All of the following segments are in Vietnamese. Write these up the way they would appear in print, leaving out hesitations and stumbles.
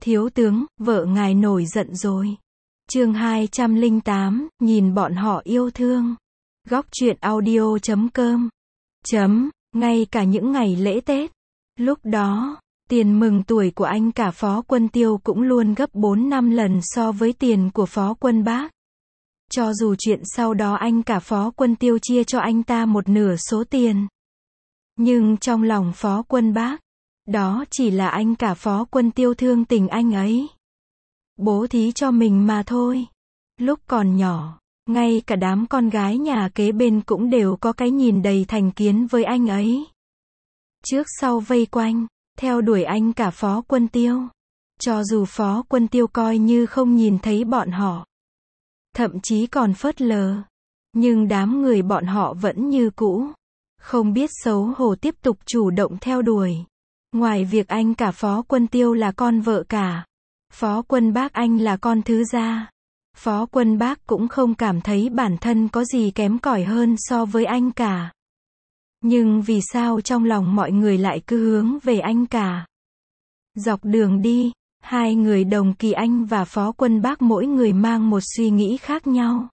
Thiếu tướng, vợ ngài nổi giận rồi. Chương 208, nhìn bọn họ yêu thương. Góc truyện audio.com. Ngay cả những ngày lễ Tết. Lúc đó, tiền mừng tuổi của anh cả Phó Quân Tiêu cũng luôn gấp 4-5 lần so với tiền của Phó Quân Bác. Cho dù chuyện sau đó anh cả Phó Quân Tiêu chia cho anh ta một nửa số tiền. Nhưng trong lòng Phó Quân Bác, đó chỉ là anh cả Phó Quân Tiêu thương tình anh ấy. Bố thí cho mình mà thôi. Lúc còn nhỏ, ngay cả đám con gái nhà kế bên cũng đều có cái nhìn đầy thành kiến với anh ấy. Trước sau vây quanh, theo đuổi anh cả Phó Quân Tiêu. Cho dù Phó Quân Tiêu coi như không nhìn thấy bọn họ. Thậm chí còn phớt lờ. Nhưng đám người bọn họ vẫn như cũ. Không biết xấu hổ tiếp tục chủ động theo đuổi. Ngoài việc anh cả Phó Quân Tiêu là con vợ cả. Phó Quân Bác anh là con thứ gia. Phó Quân Bác cũng không cảm thấy bản thân có gì kém cỏi hơn so với anh cả. Nhưng vì sao trong lòng mọi người lại cứ hướng về anh cả? Dọc đường đi, hai người Đồng Kỳ Anh và Phó Quân Bác mỗi người mang một suy nghĩ khác nhau.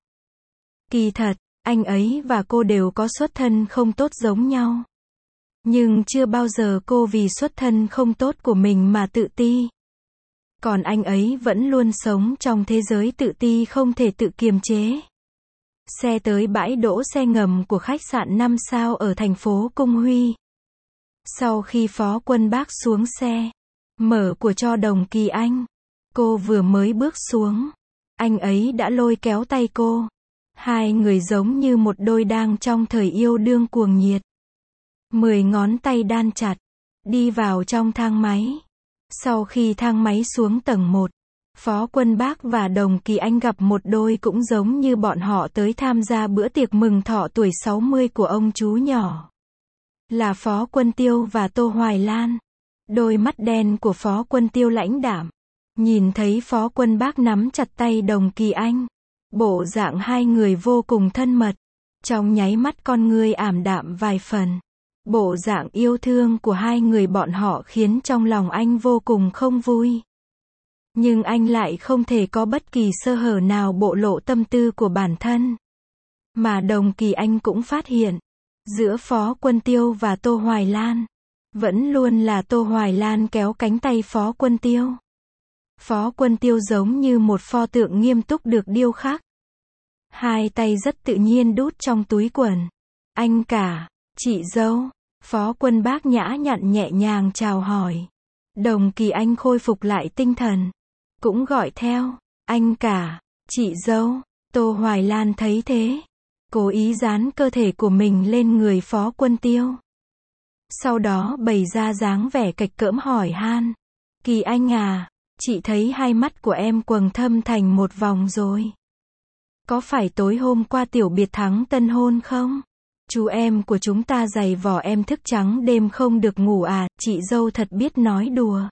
Kỳ thật, anh ấy và cô đều có xuất thân không tốt giống nhau. Nhưng chưa bao giờ cô vì xuất thân không tốt của mình mà tự ti. Còn anh ấy vẫn luôn sống trong thế giới tự ti không thể tự kiềm chế. Xe tới bãi đỗ xe ngầm của khách sạn 5 sao ở thành phố Cung Huy. Sau khi Phó Quân Bác xuống xe, mở của cho Đồng Kỳ Anh. Cô vừa mới bước xuống, anh ấy đã lôi kéo tay cô. Hai người giống như một đôi đang trong thời yêu đương cuồng nhiệt. 10 ngón tay đan chặt, đi vào trong thang máy. Sau khi thang máy xuống tầng 1, Phó Quân Bác và Đồng Kỳ Anh gặp một đôi cũng giống như bọn họ tới tham gia bữa tiệc mừng thọ tuổi 60 của ông chú nhỏ. Là Phó Quân Tiêu và Tô Hoài Lan. Đôi mắt đen của Phó Quân Tiêu lãnh đạm. Nhìn thấy Phó Quân Bác nắm chặt tay Đồng Kỳ Anh. Bộ dạng hai người vô cùng thân mật. Trong nháy mắt con người ảm đạm vài phần. Bộ dạng yêu thương của hai người bọn họ khiến trong lòng anh vô cùng không vui. Nhưng anh lại không thể có bất kỳ sơ hở nào bộc lộ tâm tư của bản thân. Mà Đồng Kỳ Anh cũng phát hiện, giữa Phó Quân Tiêu và Tô Hoài Lan, vẫn luôn là Tô Hoài Lan kéo cánh tay Phó Quân Tiêu. Phó Quân Tiêu giống như một pho tượng nghiêm túc được điêu khắc. Hai tay rất tự nhiên đút trong túi quần. Anh cả, chị dâu. Phó Quân Bác nhã nhặn nhẹ nhàng chào hỏi. Đồng Kỳ Anh khôi phục lại tinh thần. Cũng gọi theo, anh cả, chị dâu. Tô Hoài Lan thấy thế, cố ý dán cơ thể của mình lên người Phó Quân Tiêu. Sau đó bày ra dáng vẻ cạch cỡm hỏi han. Kỳ Anh à, chị thấy hai mắt của em quầng thâm thành một vòng rồi. Có phải tối hôm qua tiểu biệt thắng tân hôn không? Chú em của chúng ta giày vò em thức trắng đêm không được ngủ à? Chị dâu thật biết nói đùa.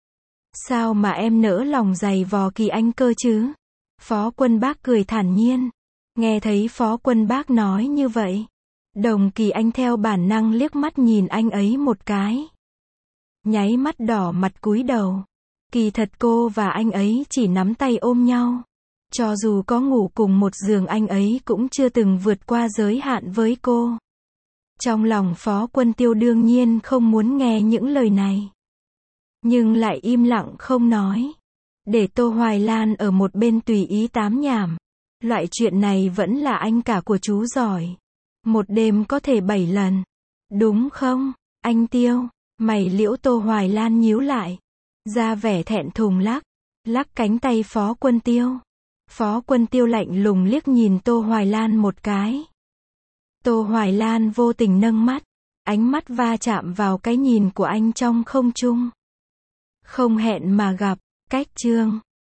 Sao mà em nỡ lòng giày vò Kỳ Anh cơ chứ? Phó Quân Bác cười thản nhiên. Nghe thấy Phó Quân Bác nói như vậy, Đồng Kỳ Anh theo bản năng liếc mắt nhìn anh ấy một cái. Nháy mắt đỏ mặt cúi đầu. Kỳ thật cô và anh ấy chỉ nắm tay ôm nhau. Cho dù có ngủ cùng một giường anh ấy cũng chưa từng vượt qua giới hạn với cô. Trong lòng Phó Quân Tiêu đương nhiên không muốn nghe những lời này. Nhưng lại im lặng không nói. Để Tô Hoài Lan ở một bên tùy ý tám nhảm. Loại chuyện này vẫn là anh cả của chú giỏi. Một đêm có thể 7 lần. Đúng không, anh Tiêu? Mày liễu Tô Hoài Lan nhíu lại. Ra vẻ thẹn thùng lắc cánh tay Phó Quân Tiêu. Phó Quân Tiêu lạnh lùng liếc nhìn Tô Hoài Lan một cái. Tô Hoài Lan vô tình nâng mắt. Ánh mắt va chạm vào cái nhìn của anh trong không trung. Không hẹn mà gặp, cách chương